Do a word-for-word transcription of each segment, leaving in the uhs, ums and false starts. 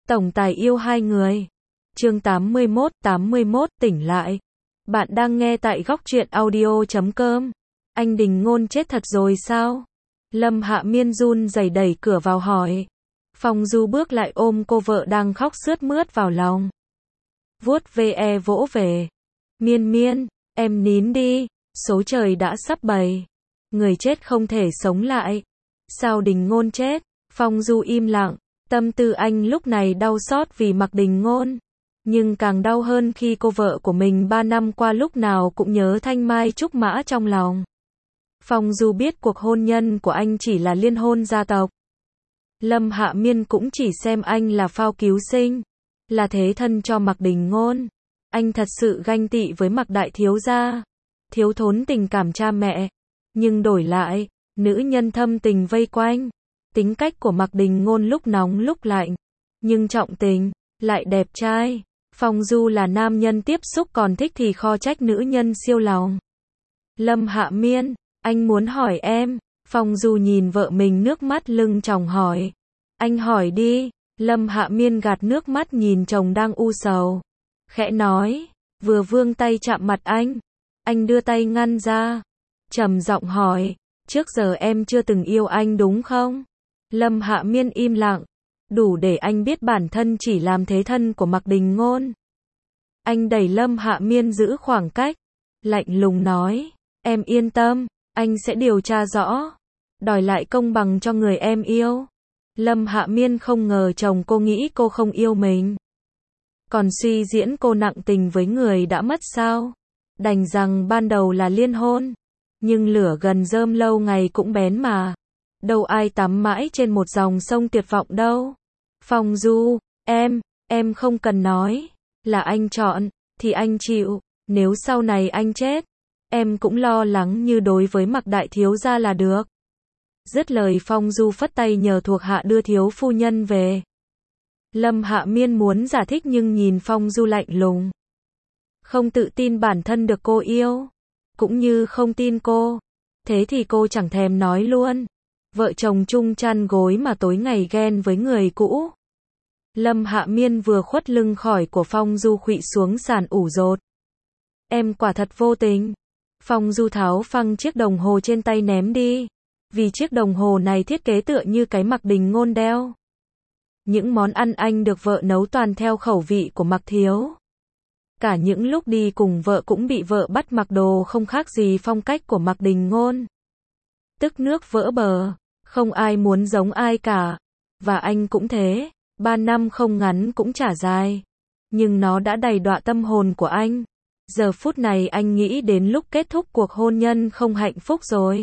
Tổng tài yêu hai người. Chương tám mươi mốt, tám mươi mốt tỉnh lại. Bạn đang nghe tại góc truyện audio chấm com. Anh Đình Ngôn chết thật rồi sao? Lâm Hạ Miên run rẩy đẩy cửa vào hỏi. Phong Du bước lại ôm cô vợ đang khóc sướt mướt vào lòng. Vuốt ve vỗ về. Miên Miên, em nín đi, số trời đã sắp bày. Người chết không thể sống lại. Sao Đình Ngôn chết? Phong Du im lặng. Tâm tư anh lúc này đau xót vì Mạc Đình Ngôn. Nhưng càng đau hơn khi cô vợ của mình ba năm qua lúc nào cũng nhớ thanh mai trúc mã trong lòng. Phong Du biết cuộc hôn nhân của anh chỉ là liên hôn gia tộc. Lâm Hạ Miên cũng chỉ xem anh là phao cứu sinh, là thế thân cho Mạc Đình Ngôn. Anh thật sự ganh tị với Mạc đại thiếu gia, thiếu thốn tình cảm cha mẹ. Nhưng đổi lại, nữ nhân thâm tình vây quanh. Tính cách của Mạc Đình Ngôn lúc nóng lúc lạnh, nhưng trọng tình, lại đẹp trai. Phong Du là nam nhân tiếp xúc còn thích thì kho trách nữ nhân siêu lòng. Lâm Hạ Miên, anh muốn hỏi em. Phong Du nhìn vợ mình nước mắt lưng tròng hỏi. Anh hỏi đi. Lâm Hạ Miên gạt nước mắt nhìn chồng đang u sầu. Khẽ nói, vừa vươn tay chạm mặt anh. Anh đưa tay ngăn ra. Trầm giọng hỏi, trước giờ em chưa từng yêu anh đúng không? Lâm Hạ Miên im lặng, đủ để anh biết bản thân chỉ làm thế thân của Mạc Đình Ngôn. Anh đẩy Lâm Hạ Miên giữ khoảng cách, lạnh lùng nói, em yên tâm, anh sẽ điều tra rõ, đòi lại công bằng cho người em yêu. Lâm Hạ Miên không ngờ chồng cô nghĩ cô không yêu mình, còn suy diễn cô nặng tình với người đã mất sao. Đành rằng ban đầu là liên hôn, nhưng lửa gần rơm lâu ngày cũng bén mà. Đâu ai tắm mãi trên một dòng sông tuyệt vọng đâu. Phong Du, em, em không cần nói, là anh chọn, thì anh chịu, nếu sau này anh chết, em cũng lo lắng như đối với Mạc đại thiếu gia là được. Dứt lời Phong Du phất tay nhờ thuộc hạ đưa thiếu phu nhân về. Lâm Hạ Miên muốn giải thích nhưng nhìn Phong Du lạnh lùng. Không tự tin bản thân được cô yêu, cũng như không tin cô, thế thì cô chẳng thèm nói luôn. Vợ chồng chung chăn gối mà tối ngày ghen với người cũ. Lâm Hạ Miên vừa khuất lưng khỏi của Phong Du khuỵu xuống sàn ủ rột. Em quả thật vô tình. Phong Du tháo phăng chiếc đồng hồ trên tay ném đi. Vì chiếc đồng hồ này thiết kế tựa như cái Mạc Đình Ngôn đeo. Những món ăn anh được vợ nấu toàn theo khẩu vị của Mạc thiếu. Cả những lúc đi cùng vợ cũng bị vợ bắt mặc đồ không khác gì phong cách của Mạc Đình Ngôn. Tức nước vỡ bờ, không ai muốn giống ai cả. Và anh cũng thế, ba năm không ngắn cũng chả dài. Nhưng nó đã đầy đọa tâm hồn của anh. Giờ phút này anh nghĩ đến lúc kết thúc cuộc hôn nhân không hạnh phúc rồi.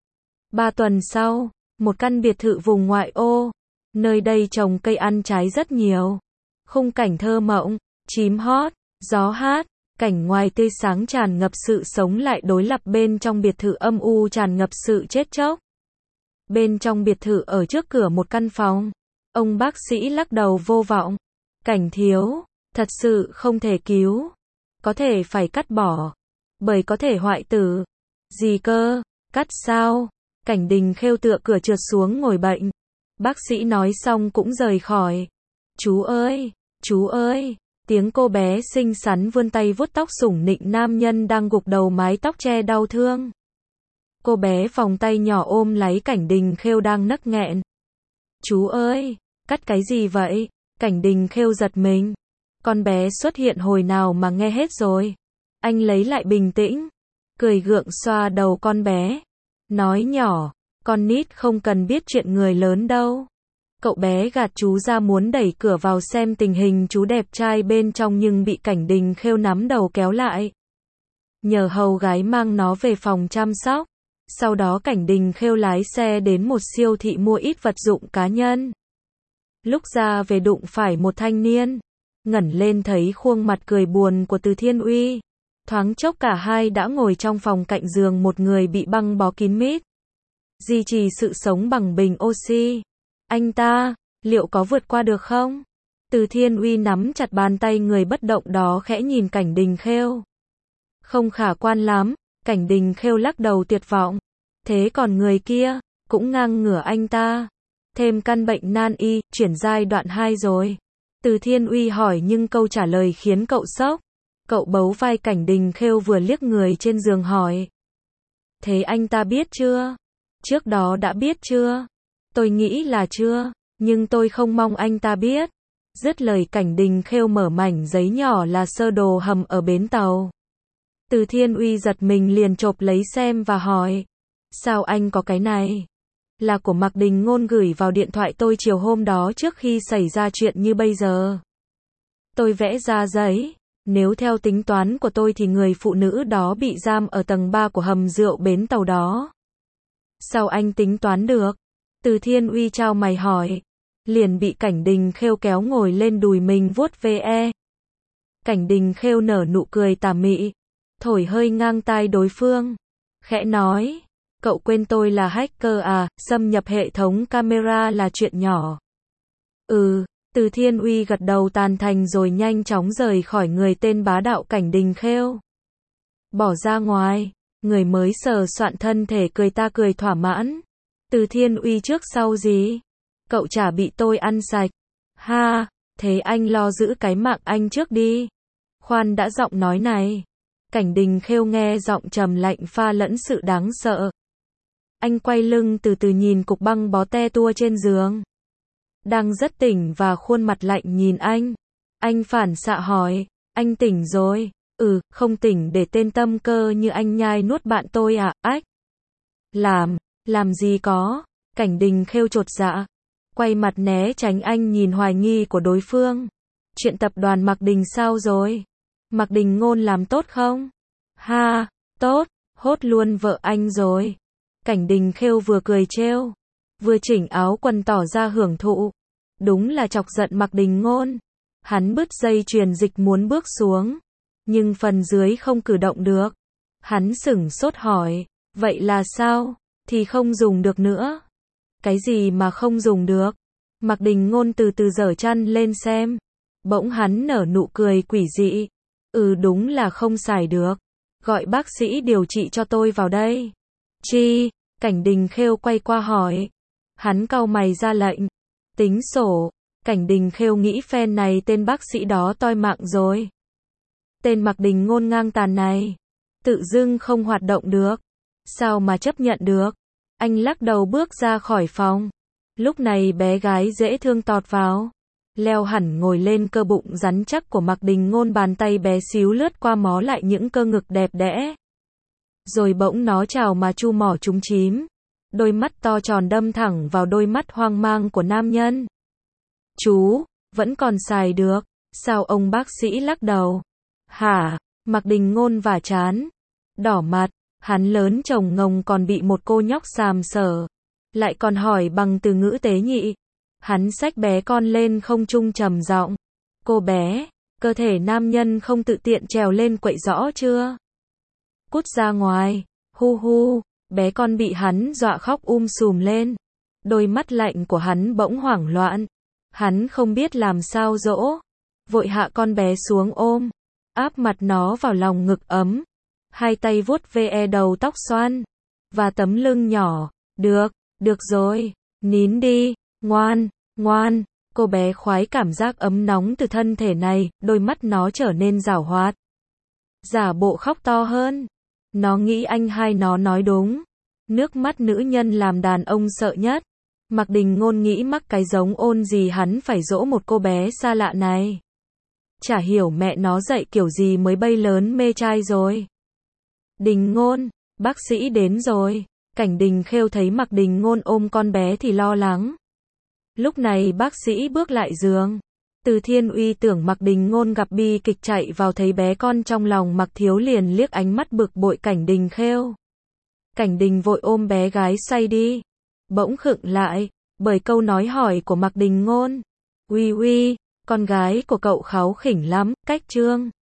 Ba tuần sau, một căn biệt thự vùng ngoại ô. Nơi đây trồng cây ăn trái rất nhiều. Khung cảnh thơ mộng, chim hót, gió hát. Cảnh ngoài tươi sáng tràn ngập sự sống lại đối lập bên trong biệt thự âm u tràn ngập sự chết chóc. Bên trong biệt thự ở trước cửa một căn phòng, ông bác sĩ lắc đầu vô vọng. Cảnh thiếu, thật sự không thể cứu. Có thể phải cắt bỏ, bởi có thể hoại tử. Gì cơ, cắt sao? Cảnh Đình khêu tựa cửa trượt xuống ngồi bệnh. Bác sĩ nói xong cũng rời khỏi. Chú ơi, chú ơi. Tiếng cô bé xinh xắn vươn tay vuốt tóc sủng nịnh nam nhân đang gục đầu mái tóc che đau thương. Cô bé vòng tay nhỏ ôm lấy Cảnh Đình khêu đang nấc nghẹn. Chú ơi, cắt cái gì vậy? Cảnh Đình khêu giật mình. Con bé xuất hiện hồi nào mà nghe hết rồi. Anh lấy lại bình tĩnh, cười gượng xoa đầu con bé. Nói nhỏ, con nít không cần biết chuyện người lớn đâu. Cậu bé gạt chú ra muốn đẩy cửa vào xem tình hình chú đẹp trai bên trong nhưng bị Cảnh Đình khêu nắm đầu kéo lại. Nhờ hầu gái mang nó về phòng chăm sóc. Sau đó Cảnh Đình khêu lái xe đến một siêu thị mua ít vật dụng cá nhân. Lúc ra về đụng phải một thanh niên. Ngẩng lên thấy khuôn mặt cười buồn của Từ Thiên Uy. Thoáng chốc cả hai đã ngồi trong phòng cạnh giường một người bị băng bó kín mít. Duy trì sự sống bằng bình oxy. Anh ta, liệu có vượt qua được không? Từ Thiên Uy nắm chặt bàn tay người bất động đó khẽ nhìn Cảnh Đình khêu. Không khả quan lắm, Cảnh Đình khêu lắc đầu tuyệt vọng. Thế còn người kia, cũng ngang ngửa anh ta. Thêm căn bệnh nan y, chuyển giai đoạn hai rồi. Từ Thiên Uy hỏi nhưng câu trả lời khiến cậu sốc. Cậu bấu vai Cảnh Đình Khêu vừa liếc người trên giường hỏi. Thế anh ta biết chưa? Trước đó đã biết chưa? Tôi nghĩ là chưa, nhưng tôi không mong anh ta biết. Dứt lời Cảnh Đình Khêu mở mảnh giấy nhỏ là sơ đồ hầm ở bến tàu. Từ Thiên Uy giật mình liền chộp lấy xem và hỏi. Sao anh có cái này? Là của Mạc Đình Ngôn gửi vào điện thoại tôi chiều hôm đó trước khi xảy ra chuyện như bây giờ. Tôi vẽ ra giấy. Nếu theo tính toán của tôi thì người phụ nữ đó bị giam ở tầng ba của hầm rượu bến tàu đó. Sao anh tính toán được? Từ Thiên Uy chau mày hỏi. Liền bị Cảnh Đình Khêu kéo ngồi lên đùi mình vuốt ve. Cảnh Đình Khêu nở nụ cười tà mị, thổi hơi ngang tai đối phương, khẽ nói, cậu quên tôi là hacker à, xâm nhập hệ thống camera là chuyện nhỏ. Ừ, Từ Thiên Uy gật đầu tán thành rồi nhanh chóng rời khỏi người tên bá đạo Cảnh Đình Khêu. Bỏ ra ngoài, người mới sờ soạn thân thể cười ta cười thỏa mãn. Từ Thiên Uy trước sau gì? Cậu chả bị tôi ăn sạch. Ha, thế anh lo giữ cái mạng anh trước đi. Khoan đã, giọng nói này. Cảnh Đình Khêu nghe giọng trầm lạnh pha lẫn sự đáng sợ. Anh quay lưng từ từ nhìn cục băng bó te tua trên giường. Đang rất tỉnh và khuôn mặt lạnh nhìn anh. Anh phản xạ hỏi, anh tỉnh rồi? Ừ, không tỉnh để tên tâm cơ như anh nhai nuốt bạn tôi à, ách. Làm, làm gì có. Cảnh Đình Khêu chột dạ. Quay mặt né tránh anh nhìn hoài nghi của đối phương. Chuyện tập đoàn Mạc Đình sao rồi? Mạc Đình Ngôn làm tốt không? Ha, tốt, hốt luôn vợ anh rồi. Cảnh Đình Khêu vừa cười trêu, vừa chỉnh áo quần tỏ ra hưởng thụ. Đúng là chọc giận Mạc Đình Ngôn. Hắn bứt dây chuyền dịch muốn bước xuống, nhưng phần dưới không cử động được. Hắn sửng sốt hỏi, vậy là sao? Thì không dùng được nữa. Cái gì mà không dùng được? Mạc Đình Ngôn từ từ giở chăn lên xem. Bỗng hắn nở nụ cười quỷ dị. Ừ, đúng là không xài được. Gọi bác sĩ điều trị cho tôi vào đây. Chi? Cảnh Đình Khêu quay qua hỏi. Hắn cau mày ra lệnh. Tính sổ. Cảnh Đình Khêu nghĩ phen này tên bác sĩ đó toi mạng rồi. Tên Mạc Đình Ngôn ngang tàn này, tự dưng không hoạt động được. Sao mà chấp nhận được? Anh lắc đầu bước ra khỏi phòng. Lúc này bé gái dễ thương tọt vào. Leo hẳn ngồi lên cơ bụng rắn chắc của Mạc Đình Ngôn, bàn tay bé xíu lướt qua mó lại những cơ ngực đẹp đẽ. Rồi bỗng nó chào mà chu mỏ trúng chím. Đôi mắt to tròn đâm thẳng vào đôi mắt hoang mang của nam nhân. Chú, vẫn còn xài được. Sao ông bác sĩ lắc đầu? Hả? Mạc Đình Ngôn vả chán. Đỏ mặt, hắn lớn chồng ngồng còn bị một cô nhóc xàm sở. Lại còn hỏi bằng từ ngữ tế nhị. Hắn xách bé con lên không trung trầm giọng. Cô bé, cơ thể nam nhân không tự tiện trèo lên quậy rõ chưa? Cút ra ngoài, hu hu, bé con bị hắn dọa khóc um sùm lên. Đôi mắt lạnh của hắn bỗng hoảng loạn. Hắn không biết làm sao dỗ. Vội hạ con bé xuống ôm. Áp mặt nó vào lòng ngực ấm. Hai tay vuốt ve đầu tóc xoăn. Và tấm lưng nhỏ. Được, được rồi, nín đi, ngoan, ngoan. Cô bé khoái cảm giác ấm nóng từ thân thể này, đôi mắt nó trở nên giảo hoạt. Giả bộ khóc to hơn. Nó nghĩ anh hai nó nói đúng. Nước mắt nữ nhân làm đàn ông sợ nhất. Mạc Đình Ngôn nghĩ mắc cái giống ôn gì hắn phải dỗ một cô bé xa lạ này. Chả hiểu mẹ nó dạy kiểu gì mới bay lớn mê trai rồi. Đình Ngôn, bác sĩ đến rồi. Cảnh Đình Khêu thấy Mạc Đình Ngôn ôm con bé thì lo lắng. Lúc này bác sĩ bước lại giường. Từ Thiên Uy tưởng Mạc Đình Ngôn gặp bi kịch chạy vào thấy bé con trong lòng Mạc Thiếu liền liếc ánh mắt bực bội Cảnh Đình Khêu. Cảnh Đình vội ôm bé gái xoay đi. Bỗng khựng lại, bởi câu nói hỏi của Mạc Đình Ngôn. Uy uy, con gái của cậu kháu khỉnh lắm, cách trương.